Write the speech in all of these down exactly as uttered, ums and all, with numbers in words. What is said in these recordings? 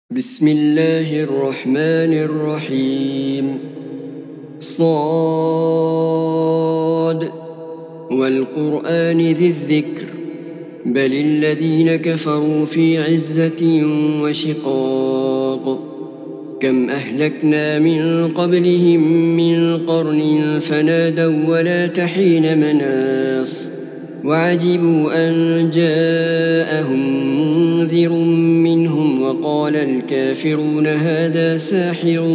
بسم الله الرحمن الرحيم. صاد والقرآن ذي الذكر بل الذين كفروا في عزة وشقاق. كم أهلكنا من قبلهم من قرن فنادوا ولا تحين مناص وعجبوا أن جاءهم منذر منهم وقال الكافرون هذا ساحر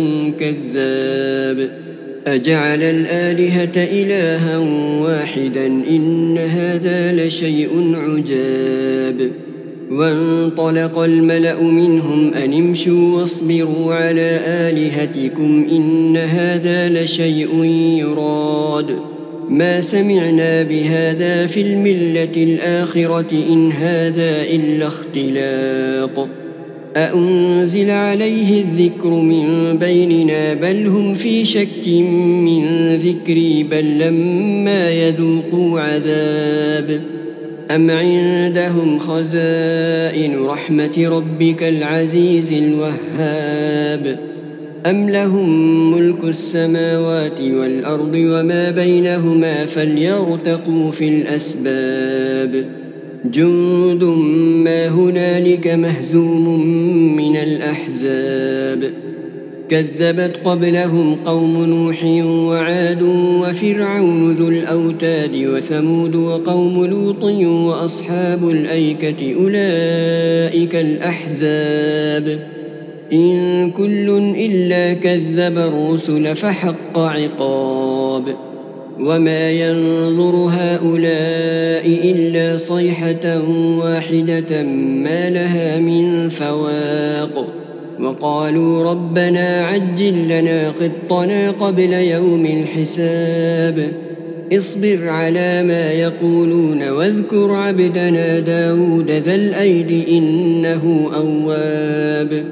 كذاب أجعل الآلهة إلها واحدا إن هذا لشيء عجاب. وانطلق الملأ منهم أن امشوا واصبروا على آلهتكم إن هذا لشيء يراد ما سمعنا بهذا في الملة الآخرة إن هذا إلا اختلاق أأنزل عليه الذكر من بيننا بل هم في شك من ذكري بل لما يذوقوا عذاب أم عندهم خزائن رحمة ربك العزيز الوهاب أم لهم ملك السماوات والأرض وما بينهما فليرتقوا في الأسباب جند ما هنالك مهزوم من الأحزاب كذبت قبلهم قوم نوح وعاد وفرعون ذو الأوتاد وثمود وقوم لوط وأصحاب الأيكة أولئك الأحزاب إن كل إلا كذب الرسل فحق عقاب وما ينظر هؤلاء إلا صيحة واحدة ما لها من فواق وقالوا ربنا عجل لنا قطنا قبل يوم الحساب اصبر على ما يقولون واذكر عبدنا داود ذا الأيد إنه أواب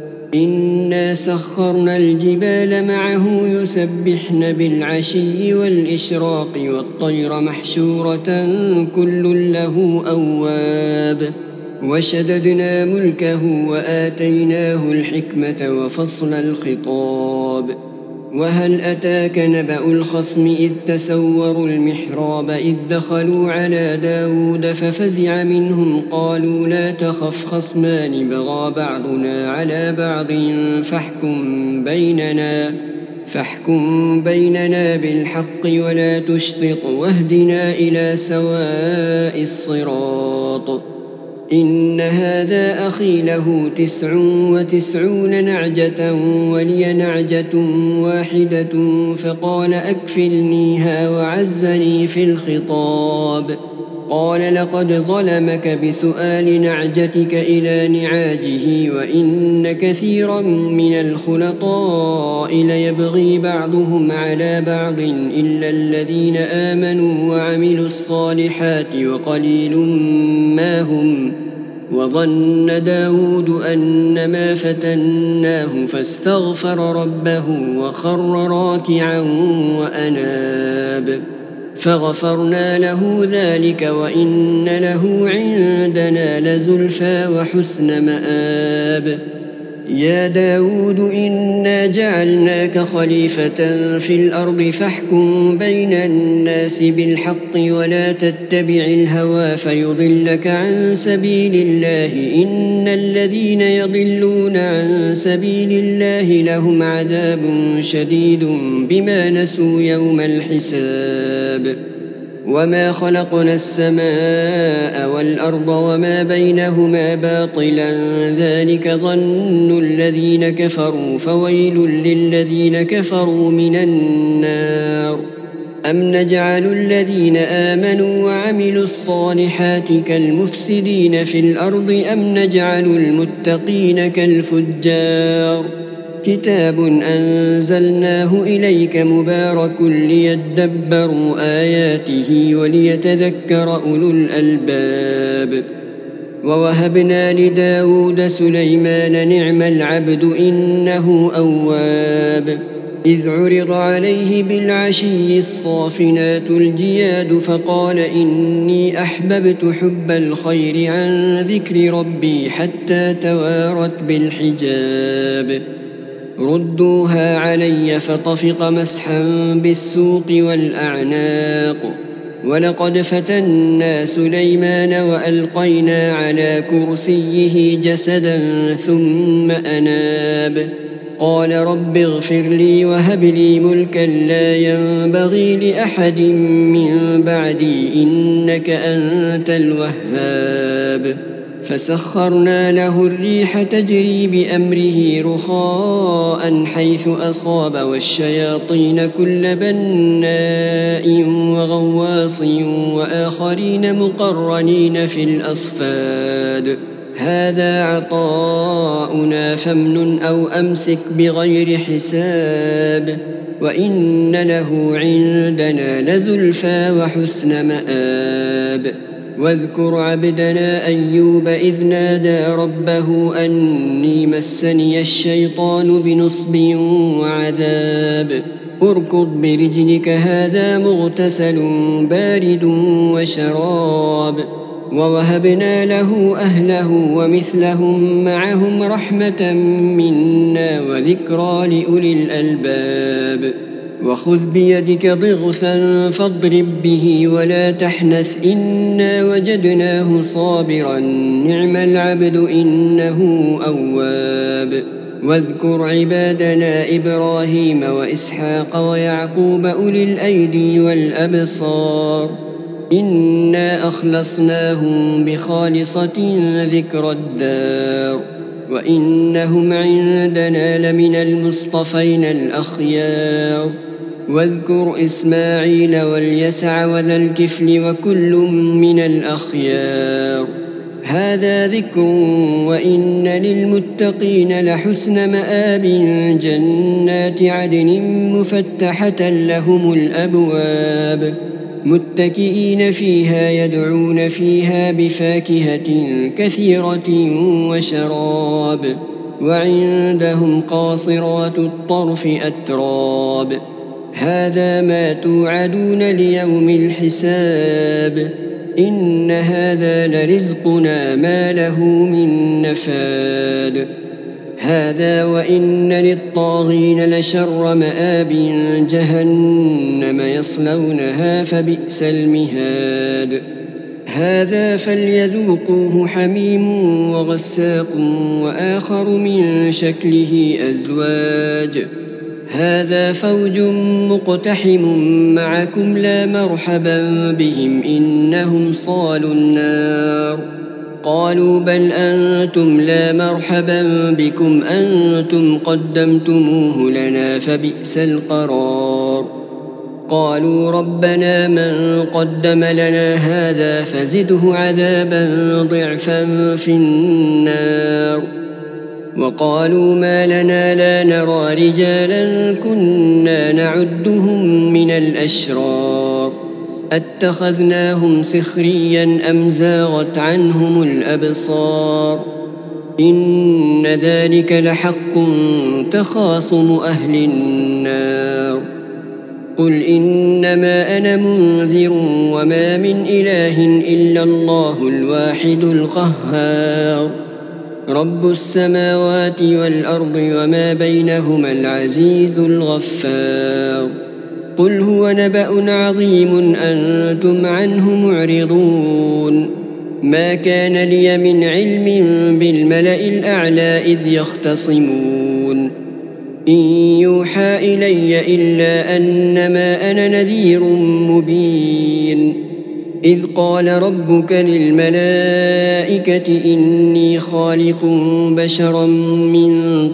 إنا سخرنا الجبال معه يسبحن بالعشي والإشراق والطير محشورة كل له أواب وشددنا ملكه وآتيناه الحكمة وفصل الخطاب وهل أتاك نبأ الخصم إذ تسوروا المحراب إذ دخلوا على داود ففزع منهم قالوا لا تخف خصمان بغى بعضنا على بعض فاحكم بيننا فاحكم بيننا بالحق ولا تشطط واهدنا إلى سواء الصراط إن هذا أخي له تسع وتسعون نعجة ولي نعجة واحدة فقال أكفلنيها وعزني في الخطاب قال لقد ظلمك بسؤال نعجتك إلى نعاجه وإن كثيرا من الخلطاء ليبغي بعضهم على بعض إلا الذين آمنوا وعملوا الصالحات وقليل ما هم وظن داود أنما فتناه فاستغفر ربه وخر راكعا وأناب فغفرنا له ذلك وإن له عندنا لزلفى وحسن مآب يا داود إنا جعلناك خليفة في الأرض فاحكم بين الناس بالحق ولا تتبع الهوى فيضلك عن سبيل الله إن الذين يضلون عن سبيل الله لهم عذاب شديد بما نسوا يوم الحساب وما خلقنا السماء والأرض وما بينهما باطلا ذلك ظن الذين كفروا فويل للذين كفروا من النار أم نجعل الذين آمنوا وعملوا الصالحات كالمفسدين في الأرض أم نجعل المتقين كالفجار كتاب أنزلناه إليك مبارك ليدبروا آياته وليتذكر أولو الألباب ووهبنا لداود سليمان نعم العبد إنه أواب إذ عرض عليه بالعشي الصافنات الجياد فقال إني أحببت حب الخير عن ذكر ربي حتى توارت بالحجاب ردوها علي فطفق مسحا بالسوق والأعناق ولقد فتنا سليمان وألقينا على كرسيه جسدا ثم أناب قال رب اغفر لي وهب لي ملكا لا ينبغي لأحد من بعدي إنك أنت الوهاب فسخرنا له الريح تجري بأمره رخاء حيث أصاب والشياطين كل بناء وغواص وآخرين مقرنين في الأصفاد هذا عطاؤنا فامنن أو أمسك بغير حساب وإن له عندنا لزلفى وحسن مآب واذكر عبدنا أيوب إذ نادى ربه أني مسني الشيطان بنصب وعذاب اركض برجلك هذا مغتسل بارد وشراب ووهبنا له أهله ومثلهم معهم رحمة منا وذكرى لأولي الألباب وخذ بيدك ضغثا فاضرب به ولا تحنث إنا وجدناه صابرا نعم العبد إنه أواب واذكر عبادنا إبراهيم وإسحاق ويعقوب أولي الأيدي والأبصار إنا أخلصناهم بخالصة ذكر الدار وإنهم عندنا لمن المصطفين الأخيار واذكر إسماعيل واليسع وذا الكفل وكل من الأخيار هذا ذكر وإن للمتقين لحسن مآب جنات عدن مفتحة لهم الأبواب متكئين فيها يدعون فيها بفاكهة كثيرة وشراب وعندهم قاصرات الطرف أتراب هذا ما توعدون ليوم الحساب إن هذا لرزقنا ما له من نفاد هذا وإن للطاغين لشر مآب جهنم يصلونها فبئس المهاد هذا فليذوقوه حميم وغساق وآخر من شكله أزواج هذا فوج مقتحم معكم لا مرحبا بهم إنهم صالوا النار قالوا بل أنتم لا مرحبا بكم أنتم قدمتموه لنا فبئس القرار قالوا ربنا من قدم لنا هذا فزده عذابا ضعفا في النار وقالوا ما لنا لا نرى رجالا كنا نعدهم من الأشرار أتخذناهم سخريا أم زاغت عنهم الأبصار إن ذلك لحق تخاصم أهل النار قل إنما أنا منذر وما من إله إلا الله الواحد القهار رب السماوات والأرض وما بينهما العزيز الغفار قل هو نبأ عظيم أنتم عنه معرضون ما كان لي من علم بالملأ الأعلى إذ يختصمون إن يوحى إلي إلا أنما أنا نذير مبين إذ قال ربك للملائكة إني خالق بشرا من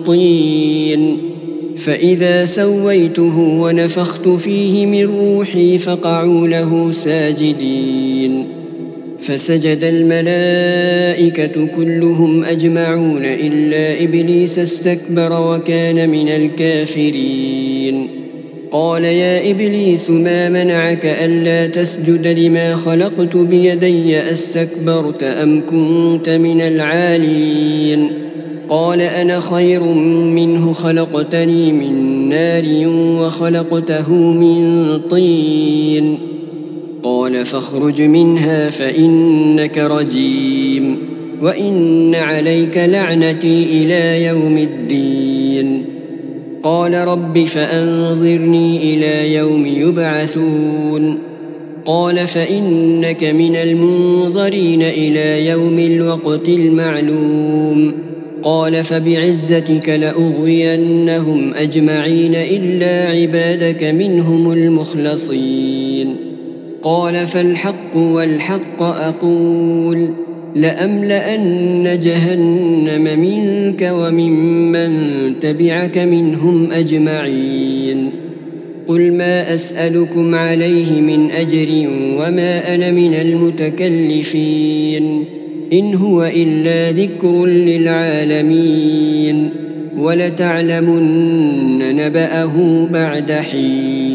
طين فإذا سويته ونفخت فيه من روحي فقعوا له ساجدين فسجد الملائكة كلهم أجمعون إلا إبليس استكبر وكان من الكافرين قال يا إبليس ما منعك ألا تسجد لما خلقت بيدي أستكبرت أم كنت من العالين قال أنا خير منه خلقتني من نار وخلقته من طين قال فاخرج منها فإنك رجيم وإن عليك لعنتي إلى يوم الدين قال رب فأنظرني إلى يوم يبعثون قال فإنك من المنظرين إلى يوم الوقت المعلوم قال فبعزتك لأغوينهم أجمعين إلا عبادك منهم المخلصين قال فالحق والحق أقول لأملأن جهنم منك وممن تبعك منهم أجمعين قل ما أسألكم عليه من أجر وما أنا من المتكلفين إن هو إلا ذكر للعالمين ولتعلمن نبأه بعد حين.